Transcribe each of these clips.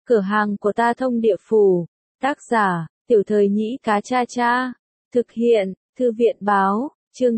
Cửa hàng của ta thông địa phủ. Tác giả, Tiểu Thời Nhĩ Cá Cha Cha. Thực hiện, Thư viện báo, chương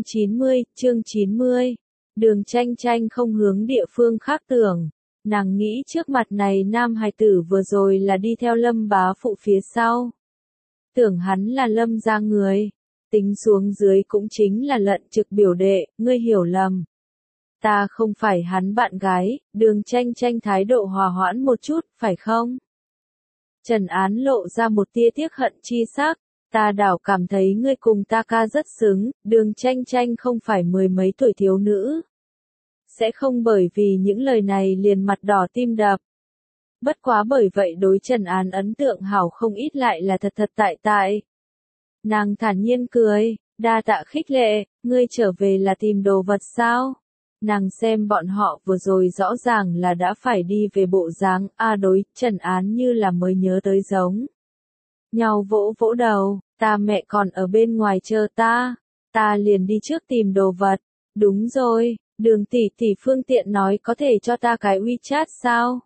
90. Đường Tranh Tranh không hướng địa phương khác tưởng. Nàng nghĩ trước mặt này nam hài tử vừa rồi là đi theo Lâm bá phụ phía sau. Tưởng hắn là Lâm gia người. Tính xuống dưới cũng chính là Lận Trực biểu đệ, ngươi hiểu lầm. Ta không phải hắn bạn gái. Đường Tranh Tranh thái độ hòa hoãn một chút, phải không? Trần Án lộ ra một tia tiếc hận chi sắc. Ta đảo cảm thấy ngươi cùng ta ca rất xứng. Đường Tranh Tranh không phải mười mấy tuổi thiếu nữ. Sẽ không bởi vì những lời này liền mặt đỏ tim đập. Bất quá bởi vậy đối Trần Án ấn tượng hảo không ít lại là thật tại. Nàng thản nhiên cười, đa tạ khích lệ, ngươi trở về là tìm đồ vật sao? Nàng xem bọn họ vừa rồi rõ ràng là đã phải đi về bộ dáng, đối, Trần Án như là mới nhớ tới giống. Nhau vỗ vỗ đầu, ta mẹ còn ở bên ngoài chờ ta liền đi trước tìm đồ vật. Đúng rồi, Đường tỷ phương tiện nói có thể cho ta cái WeChat sao?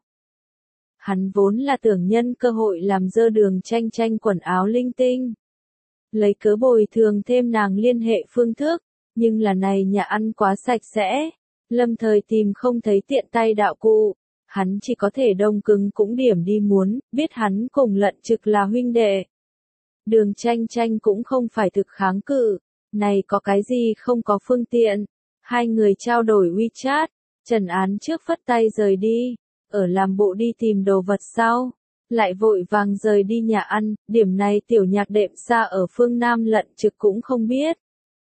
Hắn vốn là tưởng nhân cơ hội làm dơ Đường Tranh Tranh quần áo linh tinh. Lấy cớ bồi thường thêm nàng liên hệ phương thức, nhưng là này nhà ăn quá sạch sẽ. Lâm thời tìm không thấy tiện tay đạo cụ, hắn chỉ có thể đông cứng cũng điểm đi muốn, biết hắn cùng Lận Trực là huynh đệ. Đường Tranh Tranh cũng không phải thực kháng cự, này có cái gì không có phương tiện. Hai người trao đổi WeChat, Trần Án trước phất tay rời đi, ở làm bộ đi tìm đồ vật sau, lại vội vàng rời đi nhà ăn, điểm này tiểu nhạc đệm xa ở phương Nam Lận Trực cũng không biết.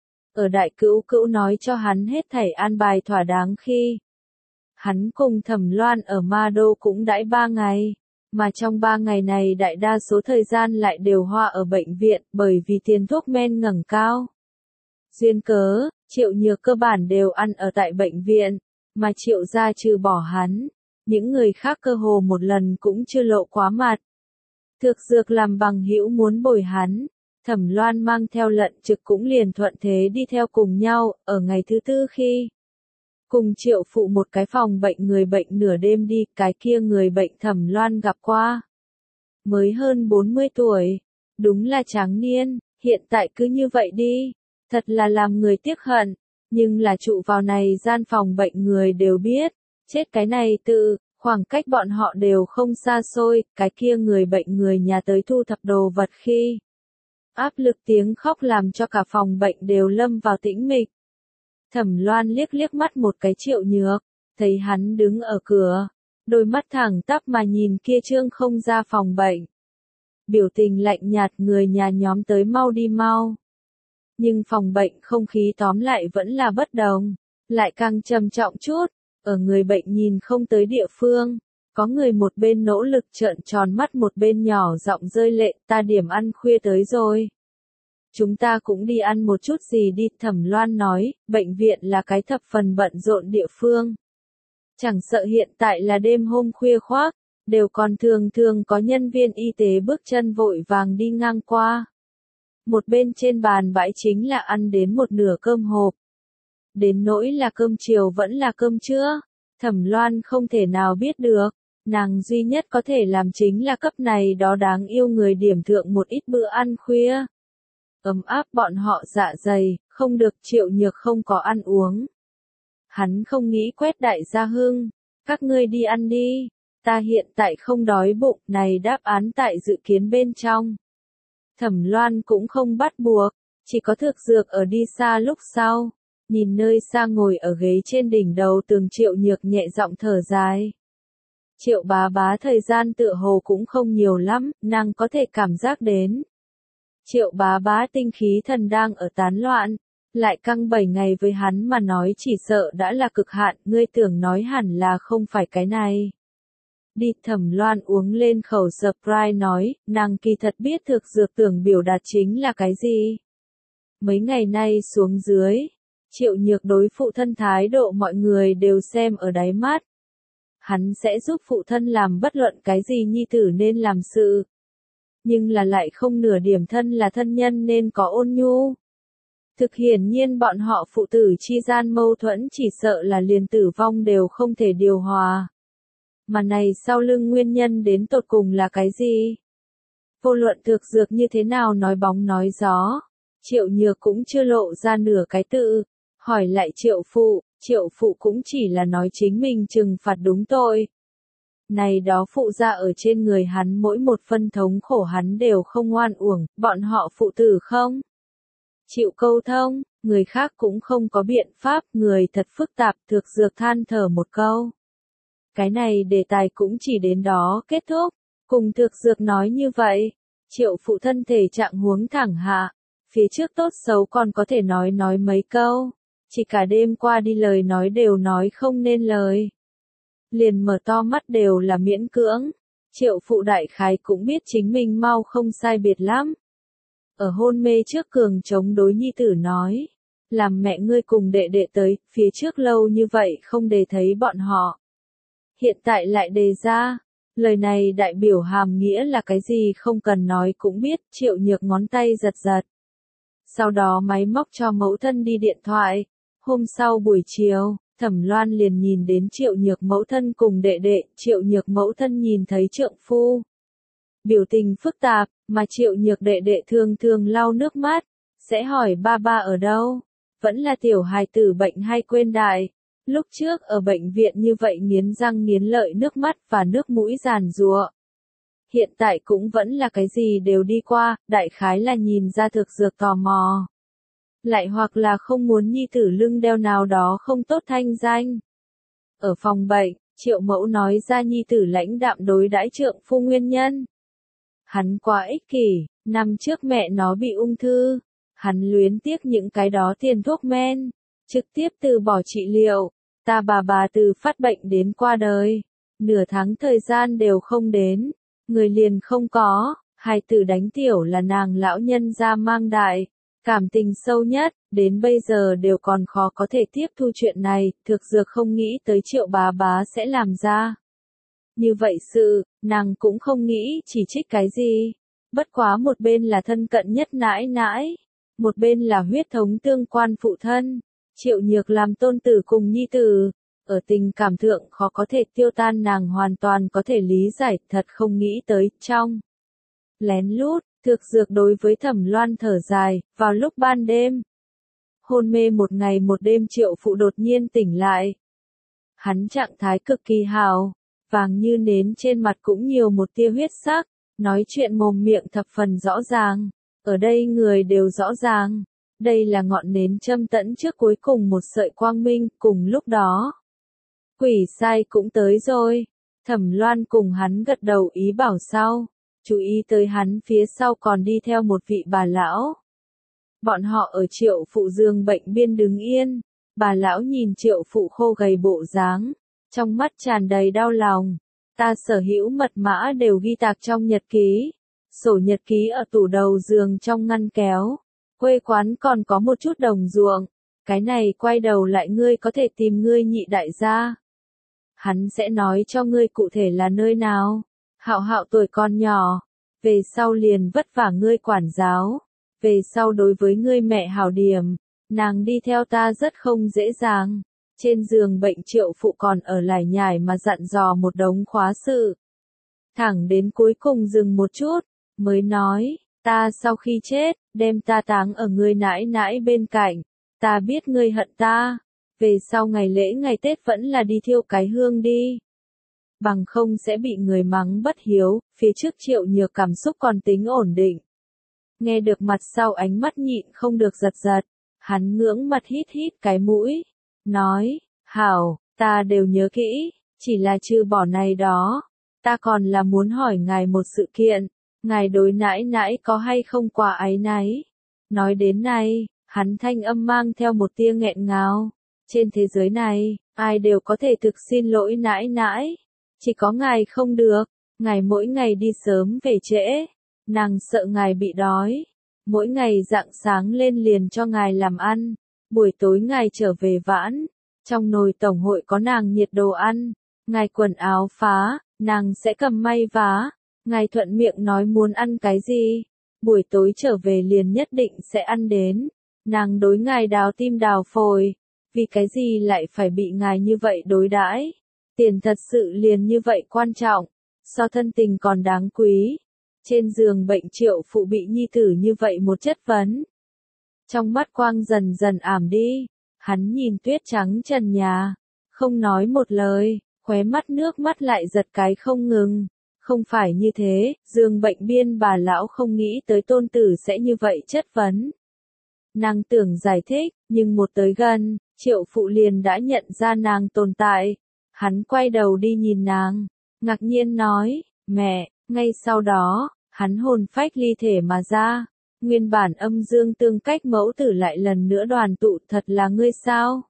Ở đại cữu nói cho hắn hết thảy an bài thỏa đáng khi hắn cùng Thẩm Loan ở Ma Đô cũng đãi 3 ngày, mà trong 3 ngày này đại đa số thời gian lại đều hoa ở bệnh viện bởi vì tiền thuốc men ngẩng cao. Duyên cớ, Triệu Nhược cơ bản đều ăn ở tại bệnh viện, mà Triệu gia trừ bỏ hắn, những người khác cơ hồ một lần cũng chưa lộ quá mặt. Thực dược làm bằng hữu muốn bồi hắn. Thẩm Loan mang theo Lận Trực cũng liền thuận thế đi theo cùng nhau, ở ngày thứ tư khi cùng Triệu phụ một cái phòng bệnh người bệnh nửa đêm đi, cái kia người bệnh Thẩm Loan gặp qua. Mới hơn 40 tuổi, đúng là tráng niên, hiện tại cứ như vậy đi, thật là làm người tiếc hận, nhưng là trụ vào này gian phòng bệnh người đều biết, chết cái này tự, khoảng cách bọn họ đều không xa xôi, cái kia người bệnh người nhà tới thu thập đồ vật khi. Áp lực tiếng khóc làm cho cả phòng bệnh đều lâm vào tĩnh mịch. Thẩm Loan liếc mắt một cái Triệu Nhược, thấy hắn đứng ở cửa, đôi mắt thẳng tắp mà nhìn kia trương không ra phòng bệnh. Biểu tình lạnh nhạt người nhà nhóm tới mau đi mau. Nhưng phòng bệnh không khí tóm lại vẫn là bất đồng, lại càng trầm trọng chút, ở người bệnh nhìn không tới địa phương. Có người một bên nỗ lực trợn tròn mắt một bên nhỏ giọng rơi lệ, ta điểm ăn khuya tới rồi. Chúng ta cũng đi ăn một chút gì đi, Thẩm Loan nói, bệnh viện là cái thập phần bận rộn địa phương. Chẳng sợ hiện tại là đêm hôm khuya khoác, đều còn thường có nhân viên y tế bước chân vội vàng đi ngang qua. Một bên trên bàn bãi chính là ăn đến một nửa cơm hộp. Đến nỗi là cơm chiều vẫn là cơm trưa, Thẩm Loan không thể nào biết được. Nàng duy nhất có thể làm chính là cấp này đó đáng yêu người điểm thượng một ít bữa ăn khuya. Ấm áp bọn họ dạ dày, không được. Triệu Nhược không có ăn uống. Hắn không nghĩ quét Đại Gia Hưng, các ngươi đi ăn đi, ta hiện tại không đói bụng, này đáp án tại dự kiến bên trong. Thẩm Loan cũng không bắt buộc, chỉ có thực dược ở đi xa lúc sau, nhìn nơi xa ngồi ở ghế trên đỉnh đầu tường Triệu Nhược nhẹ giọng thở dài. Triệu bá thời gian tựa hồ cũng không nhiều lắm, nàng có thể cảm giác đến. Triệu bá tinh khí thần đang ở tán loạn, lại căng 7 ngày với hắn mà nói chỉ sợ đã là cực hạn, ngươi tưởng nói hẳn là không phải cái này. Đi. Thẩm Loan uống lên khẩu surprise nói, nàng kỳ thật biết thực dược tưởng biểu đạt chính là cái gì. Mấy ngày nay xuống dưới, Triệu Nhược đối phụ thân thái độ mọi người đều xem ở đáy mắt. Hắn sẽ giúp phụ thân làm bất luận cái gì nhi tử nên làm sự. Nhưng là lại không nửa điểm thân là thân nhân nên có ôn nhu. Thực hiển nhiên bọn họ phụ tử chi gian mâu thuẫn chỉ sợ là liền tử vong đều không thể điều hòa. mà này sau lưng nguyên nhân đến tột cùng là cái gì? Vô luận Thực Dược như thế nào nói bóng nói gió, Triệu Nhược cũng chưa lộ ra nửa cái tự, hỏi lại Triệu phụ cũng chỉ là nói chính mình trừng phạt đúng tội. Này đó phụ ra ở trên người hắn mỗi một phân thống khổ hắn đều không oan uổng, bọn họ phụ tử không chịu câu thông, người khác cũng không có biện pháp, người thật phức tạp. Thực Dược than thở một câu. Cái này đề tài cũng chỉ đến đó kết thúc, cùng Thực Dược nói như vậy, Triệu phụ thân thể trạng huống thẳng hạ, phía trước tốt xấu còn có thể nói mấy câu, chỉ cả đêm qua đi lời nói đều nói không nên lời. Liền mở to mắt đều là miễn cưỡng, Triệu phụ đại khái cũng biết chính mình mau không sai biệt lắm. Ở hôn mê trước cường chống đối nhi tử nói, làm mẹ ngươi cùng đệ đệ tới, phía trước lâu như vậy không để thấy bọn họ. Hiện tại lại đề ra, lời này đại biểu hàm nghĩa là cái gì không cần nói cũng biết. Triệu Nhược ngón tay giật giật. Sau đó máy móc cho mẫu thân đi điện thoại. Hôm sau buổi chiều, Thẩm Loan liền nhìn đến Triệu Nhược mẫu thân cùng đệ đệ. Triệu Nhược mẫu thân nhìn thấy trượng phu, biểu tình phức tạp, mà Triệu Nhược đệ đệ thường thường lau nước mắt, sẽ hỏi ba ba ở đâu, vẫn là tiểu hài tử bệnh hay quên đại. Lúc trước ở bệnh viện như vậy nghiến răng nghiến lợi nước mắt và nước mũi giàn giụa. Hiện tại cũng vẫn là cái gì đều đi qua, đại khái là nhìn ra Thực Dược tò mò. Lại hoặc là không muốn nhi tử lưng đeo nào đó không tốt thanh danh. Ở phòng bệnh, Triệu mẫu nói ra nhi tử lãnh đạm đối đãi trượng phu nguyên nhân. Hắn quá ích kỷ, năm trước mẹ nó bị ung thư, hắn luyến tiếc những cái đó tiền thuốc men, trực tiếp từ bỏ trị liệu. Ta bà từ phát bệnh đến qua đời, nửa tháng thời gian đều không đến, người liền không có, hài tử đánh tiểu là nàng lão nhân gia mang đại, cảm tình sâu nhất, đến bây giờ đều còn khó có thể tiếp thu chuyện này. Thực Dược không nghĩ tới Triệu bà sẽ làm ra như vậy sự, nàng cũng không nghĩ chỉ trích cái gì, bất quá một bên là thân cận nhất nãi nãi, một bên là huyết thống tương quan phụ thân. Triệu Nhược làm tôn tử cùng nhi tử, ở tình cảm thượng khó có thể tiêu tan, nàng hoàn toàn có thể lý giải, thật không nghĩ tới. Trong lén lút, Thực Dược đối với Thẩm Loan thở dài. Vào lúc ban đêm, hôn mê một ngày một đêm, Triệu phụ đột nhiên tỉnh lại. Hắn trạng thái cực kỳ hào, vàng như nến, trên mặt cũng nhiều một tia huyết sắc, nói chuyện mồm miệng thập phần rõ ràng, ở đây người đều rõ ràng. Đây là ngọn nến châm tẫn trước cuối cùng một sợi quang minh. Cùng lúc đó, quỷ sai cũng tới rồi. Thẩm Loan cùng hắn gật đầu ý bảo sau, chú ý tới hắn phía sau còn đi theo một vị bà lão. Bọn họ ở Triệu phụ giường bệnh biên đứng yên, bà lão nhìn Triệu phụ khô gầy bộ dáng, trong mắt tràn đầy đau lòng. Ta sở hữu mật mã đều ghi tạc trong nhật ký, sổ nhật ký ở tủ đầu giường trong ngăn kéo. Quê quán còn có một chút đồng ruộng, cái này quay đầu lại ngươi có thể tìm ngươi nhị đại gia. Hắn sẽ nói cho ngươi cụ thể là nơi nào. Hạo Hạo tuổi còn nhỏ, về sau liền vất vả ngươi quản giáo, về sau đối với ngươi mẹ hảo điểm, nàng đi theo ta rất không dễ dàng. Trên giường bệnh Triệu phụ còn ở lải nhải mà dặn dò một đống khóa sự. Thẳng đến cuối cùng dừng một chút, mới nói. Ta sau khi chết, đem ta táng ở ngươi nãi nãi bên cạnh. Ta biết ngươi hận ta. Về sau ngày lễ ngày Tết vẫn là đi thiêu cái hương đi. Bằng không sẽ bị người mắng bất hiếu. Phía trước Triệu Nhược cảm xúc còn tính ổn định. Nghe được mặt sau ánh mắt nhịn không được giật giật. Hắn ngưỡng mặt hít hít cái mũi. Nói, hảo, ta đều nhớ kỹ. Chỉ là trừ bỏ này đó. Ta còn là muốn hỏi ngài một sự kiện. Ngài đối nãi nãi có hay không quá áy náy? Nói đến này, hắn thanh âm mang theo một tia nghẹn ngào. Trên thế giới này, ai đều có thể thực xin lỗi nãi nãi. Chỉ có ngài không được. Ngài mỗi ngày đi sớm về trễ. Nàng sợ ngài bị đói. Mỗi ngày rạng sáng lên liền cho ngài làm ăn. Buổi tối ngài trở về vãn. Trong nồi tổng hội có nàng nhiệt đồ ăn. Ngài quần áo phá, nàng sẽ cầm may vá. Ngài thuận miệng nói muốn ăn cái gì, buổi tối trở về liền nhất định sẽ ăn đến. Nàng đối ngài đào tim đào phổi, vì cái gì lại phải bị ngài như vậy đối đãi? Tiền thật sự liền như vậy quan trọng, so thân tình còn đáng quý. Trên giường bệnh Triệu Phụ bị nhi tử như vậy một chất vấn. Trong mắt quang dần dần ảm đi, hắn nhìn tuyết trắng trần nhà, không nói một lời, khóe mắt nước mắt lại giật cái không ngừng. Không phải như thế, giường bệnh biên bà lão không nghĩ tới tôn tử sẽ như vậy chất vấn. Nàng tưởng giải thích, nhưng một tới gần, Triệu Phụ liền đã nhận ra nàng tồn tại. Hắn quay đầu đi nhìn nàng, ngạc nhiên nói, mẹ, ngay sau đó, hắn hồn phách ly thể mà ra. Nguyên bản âm dương tương cách mẫu tử lại lần nữa đoàn tụ, thật là ngươi sao?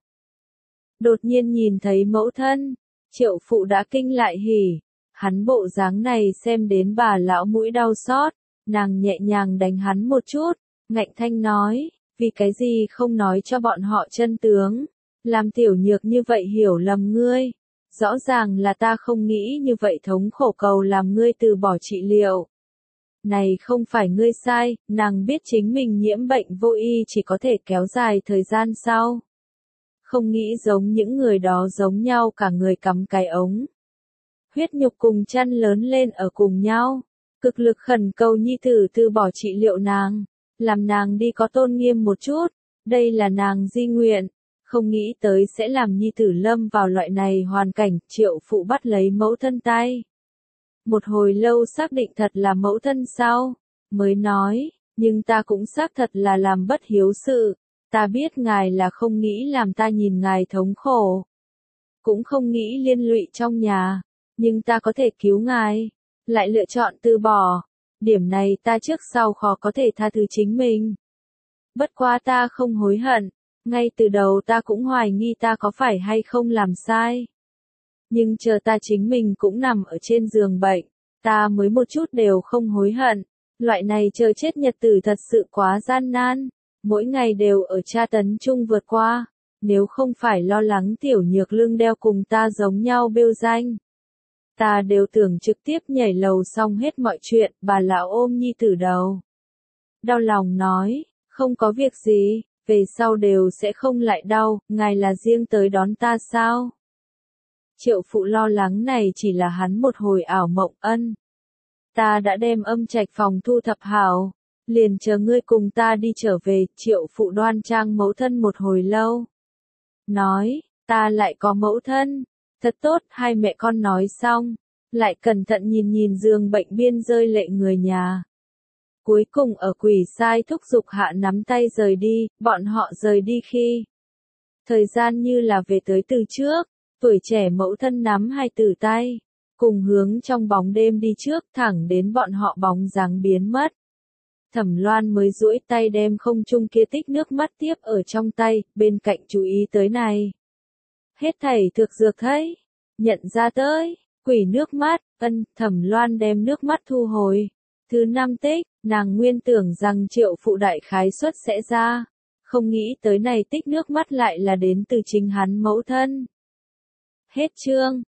Đột nhiên nhìn thấy mẫu thân, Triệu Phụ đã kinh lại hỉ. Hắn bộ dáng này xem đến bà lão mũi đau xót, nàng nhẹ nhàng đánh hắn một chút, ngạnh thanh nói, vì cái gì không nói cho bọn họ chân tướng, làm tiểu nhược như vậy hiểu lầm ngươi. Rõ ràng là ta không nghĩ như vậy thống khổ cầu làm ngươi từ bỏ trị liệu. Này không phải ngươi sai, nàng biết chính mình nhiễm bệnh vô y chỉ có thể kéo dài thời gian sau. Không nghĩ giống những người đó giống nhau cả người cắm cái ống. Huyết nhục cùng chăn lớn lên ở cùng nhau. Cực lực khẩn cầu nhi tử từ bỏ trị liệu nàng. Làm nàng đi có tôn nghiêm một chút. Đây là nàng di nguyện. Không nghĩ tới sẽ làm nhi tử lâm vào loại này hoàn cảnh. Triệu Phụ bắt lấy mẫu thân tay. Một hồi lâu xác định thật là mẫu thân sau. Mới nói, nhưng ta cũng xác thật là làm bất hiếu sự. Ta biết ngài là không nghĩ làm ta nhìn ngài thống khổ. Cũng không nghĩ liên lụy trong nhà. Nhưng ta có thể cứu ngài. Lại lựa chọn từ bỏ. Điểm này ta trước sau khó có thể tha thứ chính mình. Bất quá ta không hối hận. Ngay từ đầu ta cũng hoài nghi ta có phải hay không làm sai. Nhưng chờ ta chính mình cũng nằm ở trên giường bệnh. Ta mới một chút đều không hối hận. Loại này chờ chết nhật tử thật sự quá gian nan. Mỗi ngày đều ở tra tấn chung vượt qua. Nếu không phải lo lắng tiểu nhược lưng đeo cùng ta giống nhau bêu danh. Ta đều tưởng trực tiếp nhảy lầu xong hết mọi chuyện, bà lão ôm nhi tử đầu. Đau lòng nói, không có việc gì, về sau đều sẽ không lại đau, ngài là riêng tới đón ta sao? Triệu Phụ lo lắng này chỉ là hắn một hồi ảo mộng ân. Ta đã đem âm trạch phòng thu thập hảo, liền chờ ngươi cùng ta đi trở về, Triệu Phụ đoan trang mẫu thân một hồi lâu. Nói, ta lại có mẫu thân. Thật tốt, hai mẹ con nói xong, lại cẩn thận nhìn nhìn giường bệnh biên rơi lệ người nhà. Cuối cùng ở quỷ sai thúc giục hạ nắm tay rời đi, bọn họ rời đi khi. Thời gian như là về tới từ trước, tuổi trẻ mẫu thân nắm hai tử tay, cùng hướng trong bóng đêm đi trước thẳng đến bọn họ bóng dáng biến mất. Thẩm Loan mới duỗi tay đem không trung kia tích nước mắt tiếp ở trong tay, bên cạnh chú ý tới này. Hết thảy thực dược thấy, nhận ra tới, quỷ nước mắt, Thẩm Loan đem nước mắt thu hồi. Thứ 5 tích, nàng nguyên tưởng rằng Triệu Phụ đại khái suất sẽ ra, không nghĩ tới này tích nước mắt lại là đến từ chính hắn mẫu thân. Hết chương.